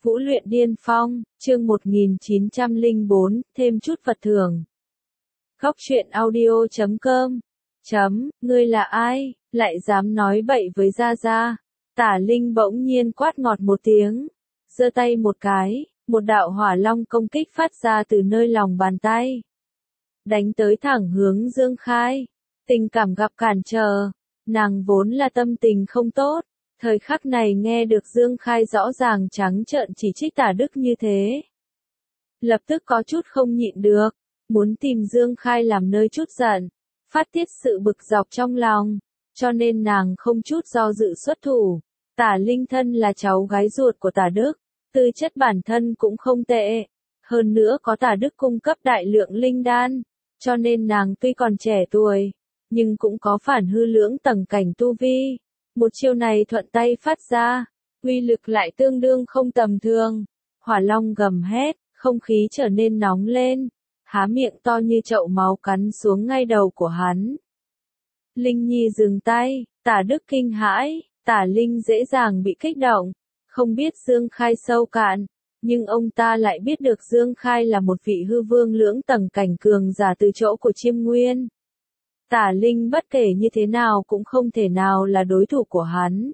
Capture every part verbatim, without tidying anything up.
Vũ luyện điên phong, chương một nghìn chín trăm lẻ bốn, thêm chút vật thưởng. Góc truyện audio chấm com. Chấm, ngươi là ai, lại dám nói bậy với Gia Gia. Tả Linh bỗng nhiên quát ngọt một tiếng, giơ tay một cái, một đạo hỏa long công kích phát ra từ nơi lòng bàn tay. Đánh tới thẳng hướng Dương Khai. Tình cảm gặp cản trở, nàng vốn là tâm tình không tốt. Thời khắc này nghe được Dương Khai rõ ràng trắng trợn chỉ trích Tả Đức như thế. Lập tức có chút không nhịn được, muốn tìm Dương Khai làm nơi chút giận, phát tiết sự bực dọc trong lòng, cho nên nàng không chút do dự xuất thủ. Tả Linh thân là cháu gái ruột của Tả Đức, tư chất bản thân cũng không tệ, hơn nữa có Tả Đức cung cấp đại lượng linh đan, cho nên nàng tuy còn trẻ tuổi, nhưng cũng có phản hư lưỡng tầng cảnh tu vi. Một chiêu này thuận tay phát ra, uy lực lại tương đương không tầm thường. Hỏa long gầm hét, không khí trở nên nóng lên, há miệng to như chậu máu cắn xuống ngay đầu của hắn. Linh Nhi dừng tay, Tả Đức kinh hãi, Tả Linh dễ dàng bị kích động, không biết Dương Khai sâu cạn, nhưng ông ta lại biết được Dương Khai là một vị hư vương lưỡng tầng cảnh cường giả từ chỗ của Chiêm Nguyên. Tả Linh bất kể như thế nào cũng không thể nào là đối thủ của hắn.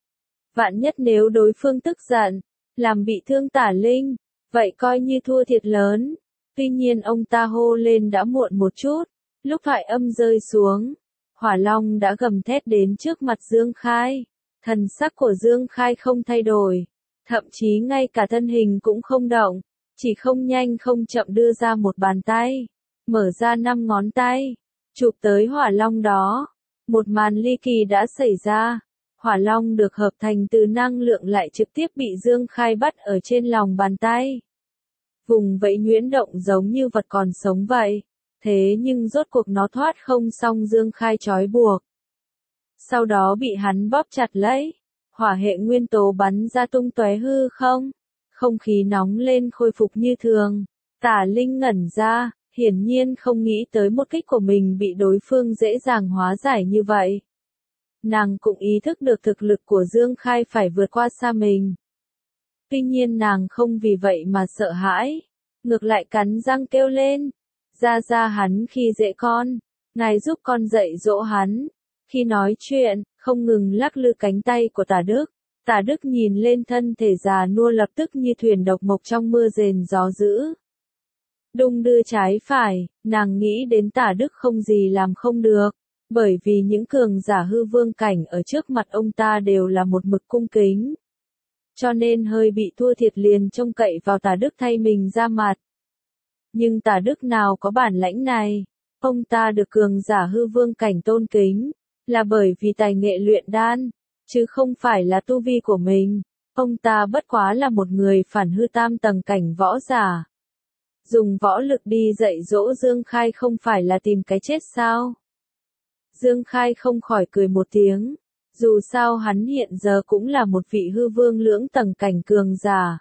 Vạn nhất nếu đối phương tức giận, làm bị thương Tả Linh, vậy coi như thua thiệt lớn. Tuy nhiên ông ta hô lên đã muộn một chút, lúc thoại âm rơi xuống, Hỏa Long đã gầm thét đến trước mặt Dương Khai. Thần sắc của Dương Khai không thay đổi, thậm chí ngay cả thân hình cũng không động, chỉ không nhanh không chậm đưa ra một bàn tay, mở ra năm ngón tay, chụp tới Hỏa Long đó. Một màn ly kỳ đã xảy ra, Hỏa Long được hợp thành từ năng lượng lại trực tiếp bị Dương Khai bắt ở trên lòng bàn tay. Vùng vẫy nhuyễn động giống như vật còn sống vậy, thế nhưng rốt cuộc nó thoát không xong Dương Khai trói buộc. Sau đó bị hắn bóp chặt lấy, hỏa hệ nguyên tố bắn ra tung tóe hư không, không khí nóng lên khôi phục như thường. Tả Linh ngẩn ra, hiển nhiên không nghĩ tới một kích của mình bị đối phương dễ dàng hóa giải như vậy. Nàng cũng ý thức được thực lực của Dương Khai phải vượt qua xa mình. Tuy nhiên nàng không vì vậy mà sợ hãi, ngược lại cắn răng kêu lên, Gia Gia hắn khi dễ con, ngài giúp con dạy dỗ hắn. Khi nói chuyện, không ngừng lắc lư cánh tay của Tả Đức. Tả Đức nhìn lên thân thể già nua lập tức như thuyền độc mộc trong mưa rền gió dữ. Đung đưa trái phải, nàng nghĩ đến Tả Đức không gì làm không được, bởi vì những cường giả hư vương cảnh ở trước mặt ông ta đều là một mực cung kính. Cho nên hơi bị thua thiệt liền trông cậy vào Tả Đức thay mình ra mặt. Nhưng Tả Đức nào có bản lãnh này, ông ta được cường giả hư vương cảnh tôn kính, là bởi vì tài nghệ luyện đan, chứ không phải là tu vi của mình. Ông ta bất quá là một người phản hư tam tầng cảnh võ giả. Dùng võ lực đi dạy dỗ Dương Khai không phải là tìm cái chết sao? Dương Khai không khỏi cười một tiếng, dù sao hắn hiện giờ cũng là một vị hư vương lưỡng tầng cảnh cường giả.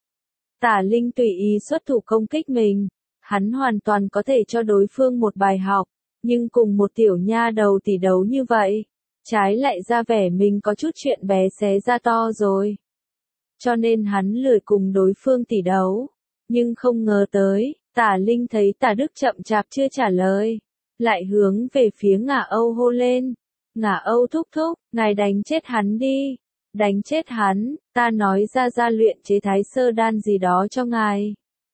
Tả Linh tùy ý xuất thủ công kích mình, hắn hoàn toàn có thể cho đối phương một bài học, nhưng cùng một tiểu nha đầu tỷ đấu như vậy, trái lại ra vẻ mình có chút chuyện bé xé ra to rồi. Cho nên hắn lười cùng đối phương tỷ đấu, nhưng không ngờ tới, Tả Linh thấy Tả Đức chậm chạp chưa trả lời, lại hướng về phía Ngả Âu hô lên, Ngả Âu thúc thúc, ngài đánh chết hắn đi, đánh chết hắn, ta nói Gia Gia luyện chế thái sơ đan gì đó cho ngài.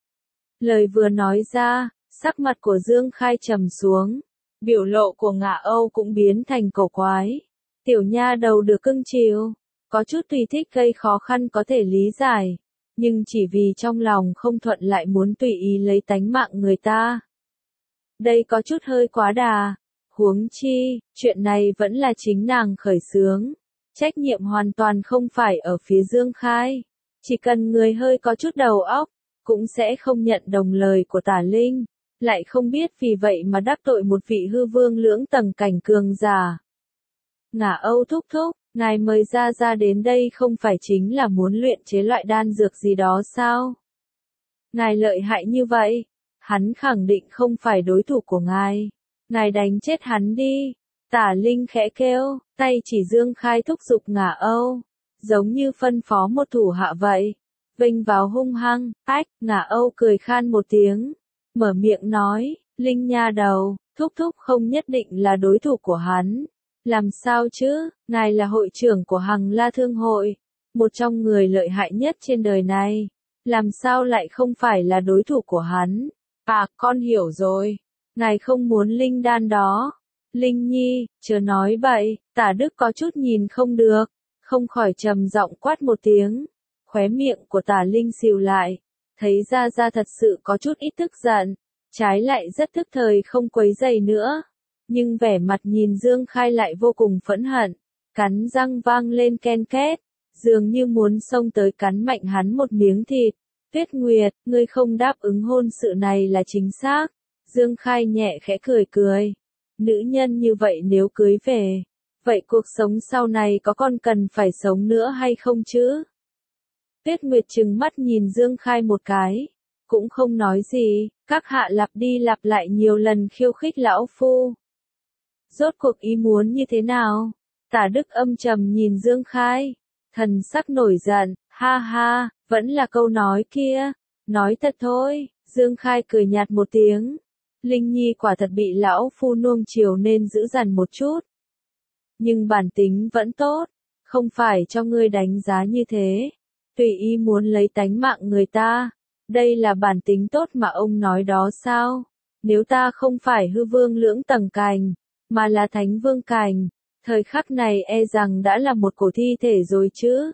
Lời vừa nói ra, sắc mặt của Dương Khai trầm xuống, biểu lộ của Ngả Âu cũng biến thành cổ quái. Tiểu nha đầu được cưng chiều, có chút tùy thích gây khó khăn có thể lý giải, nhưng chỉ vì trong lòng không thuận lại muốn tùy ý lấy tánh mạng người ta. Đây có chút hơi quá đà, huống chi, chuyện này vẫn là chính nàng khởi xướng, trách nhiệm hoàn toàn không phải ở phía Dương Khai, chỉ cần người hơi có chút đầu óc, cũng sẽ không nhận đồng lời của Tả Linh, lại không biết vì vậy mà đắc tội một vị hư vương lưỡng tầng cảnh cường giả. Ngả Âu thúc thúc, ngài mời Gia Gia đến đây không phải chính là muốn luyện chế loại đan dược gì đó sao? Ngài lợi hại như vậy, hắn khẳng định không phải đối thủ của ngài, ngài đánh chết hắn đi. Tả Linh khẽ kêu, tay chỉ Dương Khai thúc giục Ngả Âu, giống như phân phó một thủ hạ vậy. vênh vào hung hăng, ách, Ngả Âu cười khan một tiếng, mở miệng nói, Linh nha đầu, thúc thúc không nhất định là đối thủ của hắn. Làm sao chứ, ngài là hội trưởng của Hằng La Thương hội, một trong người lợi hại nhất trên đời này, làm sao lại không phải là đối thủ của hắn? À, con hiểu rồi, ngài không muốn linh đan đó. Linh Nhi, chớ nói bậy, Tả Đức có chút nhìn không được, không khỏi trầm giọng quát một tiếng. Khóe miệng của Tả Linh xìu lại, thấy Gia Gia thật sự có chút ít tức giận, trái lại rất tức thời không quấy giày nữa. Nhưng vẻ mặt nhìn Dương Khai lại vô cùng phẫn hận, cắn răng vang lên ken két, dường như muốn xông tới cắn mạnh hắn một miếng thịt. Tuyết Nguyệt, ngươi không đáp ứng hôn sự này là chính xác. Dương Khai nhẹ khẽ cười cười. Nữ nhân như vậy nếu cưới về, vậy cuộc sống sau này có còn cần phải sống nữa hay không chứ? Tuyết Nguyệt trừng mắt nhìn Dương Khai một cái, cũng không nói gì, các hạ lặp đi lặp lại nhiều lần khiêu khích lão phu. Rốt cuộc ý muốn như thế nào? Tả Đức âm trầm nhìn Dương Khai, thần sắc nổi giận, ha ha, vẫn là câu nói kia, nói thật thôi. Dương Khai cười nhạt một tiếng, Linh Nhi quả thật bị lão phu nuông chiều nên giữ dằn một chút. Nhưng bản tính vẫn tốt, không phải cho ngươi đánh giá như thế, tùy ý muốn lấy tánh mạng người ta, đây là bản tính tốt mà ông nói đó sao? Nếu ta không phải hư vương lưỡng tầng cành, mà là thánh vương cành, thời khắc này e rằng đã là một cổ thi thể rồi chứ.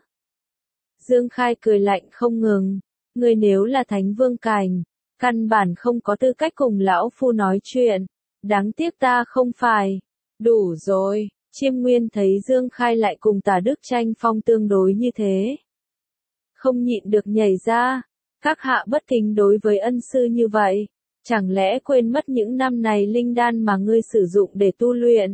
Dương Khai cười lạnh không ngừng, ngươi nếu là thánh vương cành, căn bản không có tư cách cùng lão phu nói chuyện, đáng tiếc ta không phải. Đủ rồi, Chiêm Nguyên thấy Dương Khai lại cùng Tả Đức tranh phong tương đối như thế, không nhịn được nhảy ra, các hạ bất kính đối với ân sư như vậy, chẳng lẽ quên mất những năm này linh đan mà ngươi sử dụng để tu luyện?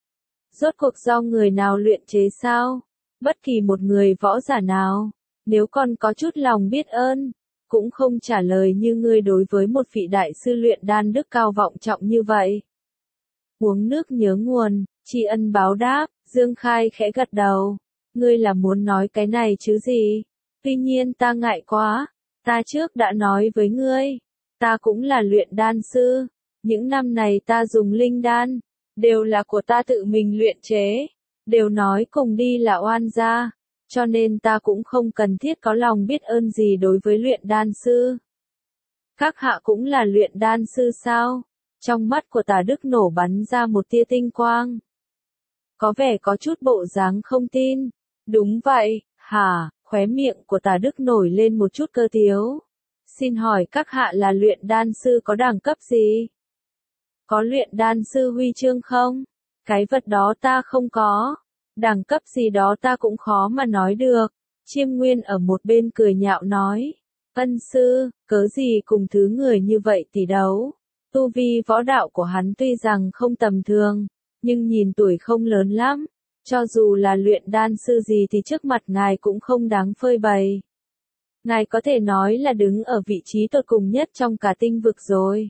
Rốt cuộc do người nào luyện chế sao? Bất kỳ một người võ giả nào, nếu còn có chút lòng biết ơn, cũng không trả lời như ngươi đối với một vị đại sư luyện đan đức cao vọng trọng như vậy. Uống nước nhớ nguồn, tri ân báo đáp, Dương Khai khẽ gật đầu. Ngươi là muốn nói cái này chứ gì? Tuy nhiên ta ngại quá, ta trước đã nói với ngươi, ta cũng là luyện đan sư, những năm này ta dùng linh đan, đều là của ta tự mình luyện chế, đều nói cùng đi là oan gia, cho nên ta cũng không cần thiết có lòng biết ơn gì đối với luyện đan sư. Các hạ cũng là luyện đan sư sao? Trong mắt của Tả Đức nổ bắn ra một tia tinh quang. Có vẻ có chút bộ dáng không tin. Đúng vậy, hả? Khóe miệng của Tả Đức nổi lên một chút cơ tiếu. Xin hỏi các hạ là luyện đan sư có đẳng cấp gì? Có luyện đan sư huy chương không? Cái vật đó ta không có. Đẳng cấp gì đó ta cũng khó mà nói được. Chiêm Nguyên ở một bên cười nhạo nói. Ân sư, cớ gì cùng thứ người như vậy tỷ đấu. Tu vi võ đạo của hắn tuy rằng không tầm thường, nhưng nhìn tuổi không lớn lắm. Cho dù là luyện đan sư gì thì trước mặt ngài cũng không đáng phơi bày. Ngài có thể nói là đứng ở vị trí tột cùng nhất trong cả tinh vực rồi.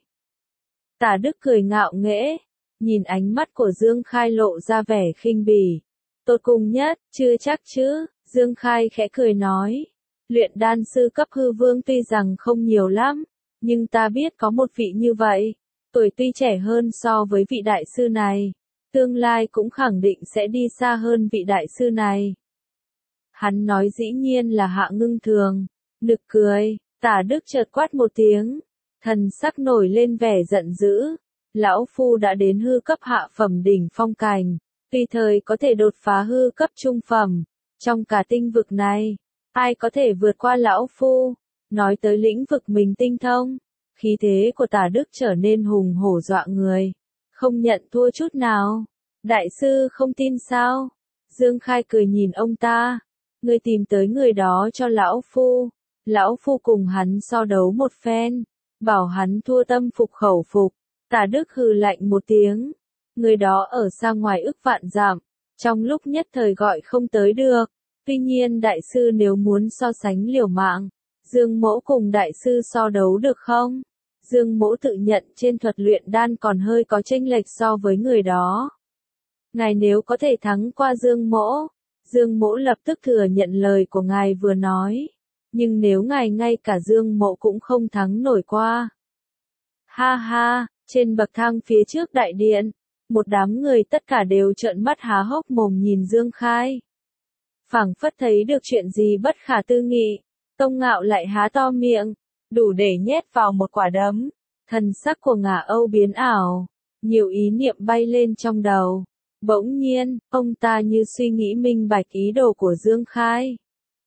Tả Đức cười ngạo nghễ, nhìn ánh mắt của Dương Khai lộ ra vẻ khinh bỉ. Tột cùng nhất, chưa chắc chứ, Dương Khai khẽ cười nói. Luyện đan sư cấp hư vương tuy rằng không nhiều lắm, nhưng ta biết có một vị như vậy, tuổi tuy trẻ hơn so với vị đại sư này, tương lai cũng khẳng định sẽ đi xa hơn vị đại sư này. Hắn nói dĩ nhiên là Hạ Ngưng Thường, nực cười, Tả Đức chợt quát một tiếng, thần sắc nổi lên vẻ giận dữ, lão phu đã đến hư cấp hạ phẩm đỉnh phong cành, tùy thời có thể đột phá hư cấp trung phẩm, trong cả tinh vực này, ai có thể vượt qua lão phu? Nói tới lĩnh vực mình tinh thông, khí thế của Tả Đức trở nên hùng hổ dọa người, không nhận thua chút nào. Đại sư không tin sao? Dương Khai cười nhìn ông ta, ngươi tìm tới người đó cho lão phu, lão phu cùng hắn so đấu một phen, bảo hắn thua tâm phục khẩu phục. Tả Đức hừ lạnh một tiếng, người đó ở xa ngoài ức vạn dặm, trong lúc nhất thời gọi không tới được. Tuy nhiên đại sư nếu muốn so sánh liều mạng, Dương Mỗ cùng đại sư so đấu được không? Dương Mỗ tự nhận trên thuật luyện đan còn hơi có chênh lệch so với người đó. Ngài nếu có thể thắng qua Dương Mỗ, Dương Mỗ lập tức thừa nhận lời của ngài vừa nói. nhưng nếu ngài ngay cả Dương Mộ cũng không thắng nổi qua. Ha ha, trên bậc thang phía trước đại điện, một đám người tất cả đều trợn mắt há hốc mồm nhìn Dương Khai. Phảng phất thấy được chuyện gì bất khả tư nghị, Tông Ngạo lại há to miệng, đủ để nhét vào một quả đấm. Thần sắc của Ngả Âu biến ảo, nhiều ý niệm bay lên trong đầu. Bỗng nhiên, ông ta như suy nghĩ minh bạch ý đồ của Dương Khai.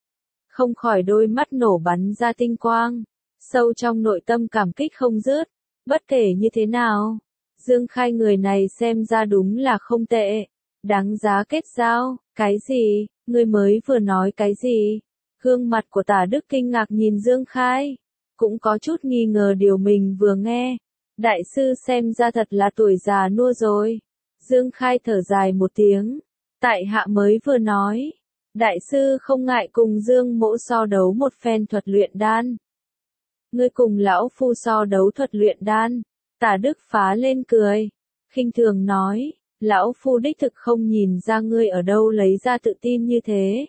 Không khỏi đôi mắt nổ bắn ra tinh quang, sâu trong nội tâm cảm kích không dứt. Bất kể như thế nào, Dương Khai người này xem ra đúng là không tệ, đáng giá kết giao. Cái gì? Ngươi mới vừa nói cái gì? Gương mặt của Tả Đức kinh ngạc nhìn Dương Khai, cũng có chút nghi ngờ điều mình vừa nghe. Đại sư xem ra thật là tuổi già nua rồi. Dương Khai thở dài một tiếng, tại hạ mới vừa nói, đại sư không ngại cùng Dương Mỗ so đấu một phen thuật luyện đan. Ngươi cùng lão phu so đấu thuật luyện đan. Tả Đức phá lên cười, khinh thường nói, lão phu đích thực không nhìn ra ngươi ở đâu lấy ra tự tin như thế.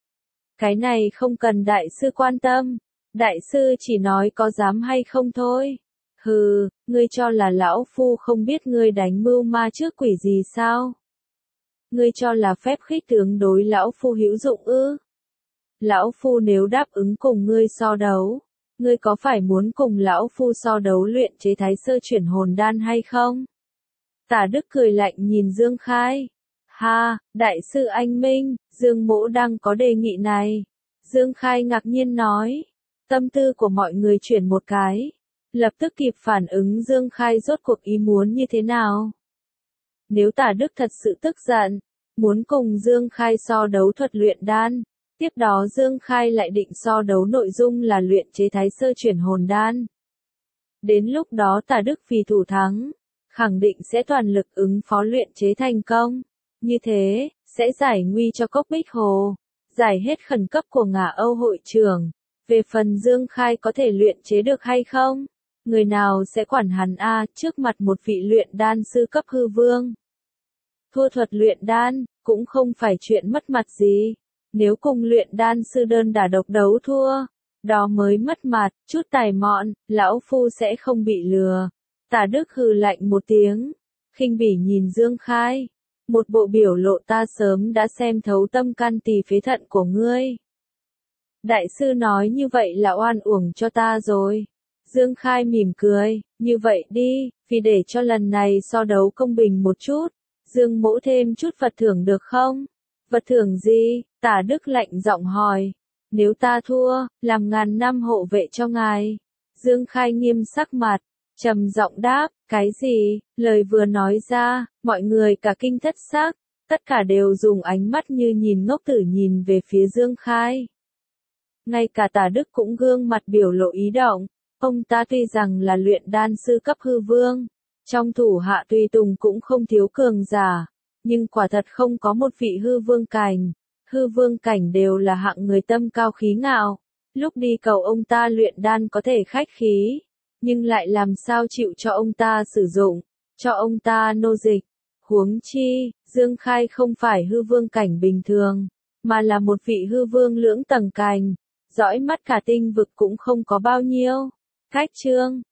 Cái này không cần đại sư quan tâm, đại sư chỉ nói có dám hay không thôi. Hừ, ngươi cho là lão phu không biết ngươi đánh mưu ma trước quỷ gì sao? Ngươi cho là phép khích tướng đối lão phu hữu dụng ư? Lão phu nếu đáp ứng cùng ngươi so đấu, ngươi có phải muốn cùng lão phu so đấu luyện chế thái sơ chuyển hồn đan hay không? Tả Đức cười lạnh nhìn Dương Khai. Ha, đại sư anh minh, Dương Mỗ đang có đề nghị này. Dương Khai ngạc nhiên nói. Tâm tư của mọi người chuyển một cái. Lập tức kịp phản ứng Dương Khai rốt cuộc ý muốn như thế nào. Nếu Tả Đức thật sự tức giận, muốn cùng Dương Khai so đấu thuật luyện đan, tiếp đó Dương Khai lại định so đấu nội dung là luyện chế thái sơ chuyển hồn đan. Đến lúc đó Tả Đức vì thủ thắng, khẳng định sẽ toàn lực ứng phó luyện chế thành công. Như thế, sẽ giải nguy cho Cốc Bích Hồ, giải hết khẩn cấp của Ngả Âu hội trưởng. Về phần Dương Khai có thể luyện chế được hay không, người nào sẽ quản hắn a, trước mặt một vị luyện đan sư cấp hư vương. Thua thuật luyện đan, cũng không phải chuyện mất mặt gì. Nếu cùng luyện đan sư đơn đả độc đấu thua, đó mới mất mặt, chút tài mọn, lão phu sẽ không bị lừa. Tả Đức hừ lạnh một tiếng, khinh bỉ nhìn Dương Khai, một bộ biểu lộ ta sớm đã xem thấu tâm can tỳ phế thận của ngươi. Đại sư nói như vậy là oan uổng cho ta rồi. Dương Khai mỉm cười, như vậy đi, vì để cho lần này so đấu công bình một chút, Dương Mỗ thêm chút vật thưởng được không? Vật thưởng gì? Tả Đức lạnh giọng hỏi. Nếu ta thua, làm ngàn năm hộ vệ cho ngài. Dương Khai nghiêm sắc mặt, trầm giọng đáp, cái gì? Lời vừa nói ra, mọi người cả kinh thất xác, tất cả đều dùng ánh mắt như nhìn ngốc tử nhìn về phía Dương Khai. Ngay cả Tả Đức cũng gương mặt biểu lộ ý động, ông ta tuy rằng là luyện đan sư cấp hư vương, trong thủ hạ tùy tùng cũng không thiếu cường giả, nhưng quả thật không có một vị hư vương cảnh. Hư vương cảnh đều là hạng người tâm cao khí ngạo, lúc đi cầu ông ta luyện đan có thể khách khí, nhưng lại làm sao chịu cho ông ta sử dụng, cho ông ta nô dịch. Huống chi, Dương Khai không phải hư vương cảnh bình thường, mà là một vị hư vương lưỡng tầng cảnh, dõi mắt cả tinh vực cũng không có bao nhiêu. Cách chương